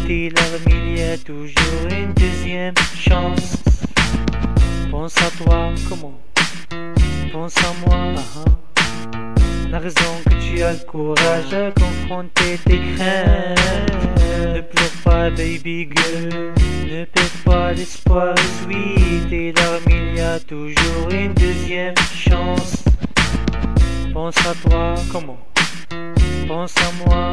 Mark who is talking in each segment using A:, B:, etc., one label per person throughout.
A: t'es l'arme, il y a toujours une deuxième chance. Pense à toi, comment? Pense à moi, La raison que tu as le courage à confronter tes craintes. Ne pleure pas baby girl, ne perds pas l'espoir, oui, tes larmes, il y a toujours une deuxième chance. Pense à toi, comment? Pense à moi,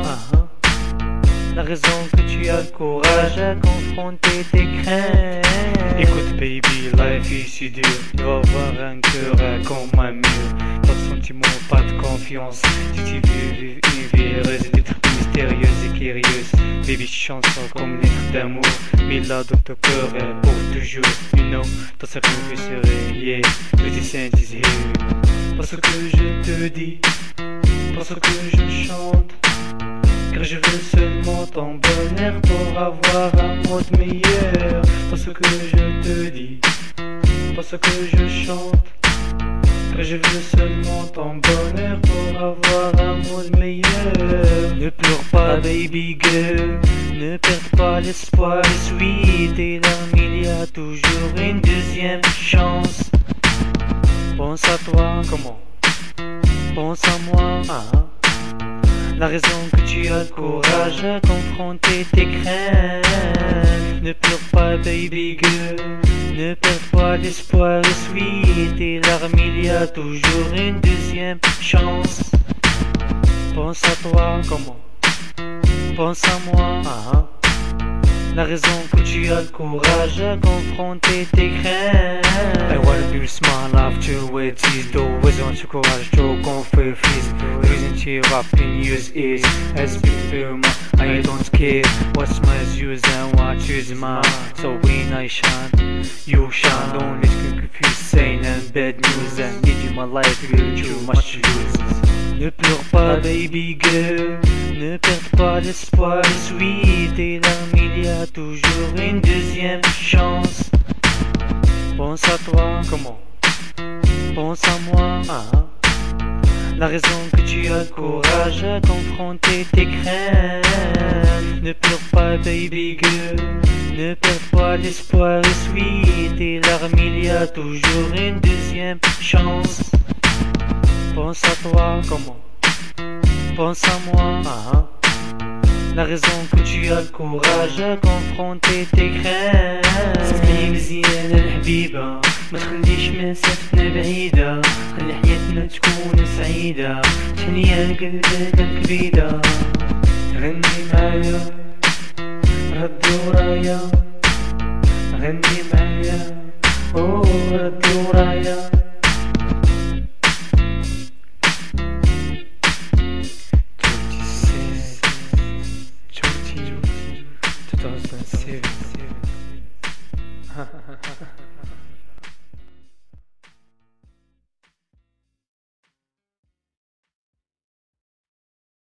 A: La raison que tu as le courage à confronter tes craintes.
B: Écoute baby, life est si dur. Tu vas avoir un cœur comme un mur. Pas de sentiments, pas de confiance. Si tu veux vivre une vie heureuse, d'être mystérieuse et curieuse. Baby, chanson comme lettre d'amour. Mais là dans ton cœur pour toujours. You know, dans sa rue serait yeah. Le dessin is here. Parce que je te dis, parce que je chante. Car je veux seulement ton bonheur pour avoir un monde meilleur. Parce que je te dis, parce que je chante. Car je veux seulement ton bonheur pour avoir un monde meilleur.
A: Ne pleure pas baby girl, ne perds pas l'espoir, suis tes larmes, il y a toujours une deuxième chance. Pense à toi, comment? Pense à moi, La raison que tu as le courage à confronter tes craintes. Ne pleure pas baby girl, ne perds pas l'espoir, suis tes larmes, il y a toujours une deuxième chance. Pense à toi, comment? Pense à moi, La raison que tu as le courage à confronter tes craintes.
B: I wanna be your smile after with these always on your courage to conquer fees. Reason to rap in use is as people I don't care what's my use and what is mine. So when I shine, you shine. Don't let you confuse sane and bad news and give you my life girl too much lose.
A: Ne pleure pas baby girl, ne perds pas l'espoir, suis tes larmes, il y a toujours une deuxième chance. Pense à toi, comment? Pense à moi, La raison que tu as le courage à confronter tes craintes. Ne pleure pas baby girl, ne perds pas l'espoir, suis tes larmes, il y a toujours une deuxième chance. Pense à toi, comment? Pense à moi, La raison que tu as le courage à confronter tes craintes.
C: اسمعي مزيان الحبيبة، ما تخليش مسافتنا بعيدة، خلي حياتنا تكون سعيدة، شحنية قلبك الكبيدة. غني معايا ردي ورايا، غني معايا ردي ورايا.
B: Seven.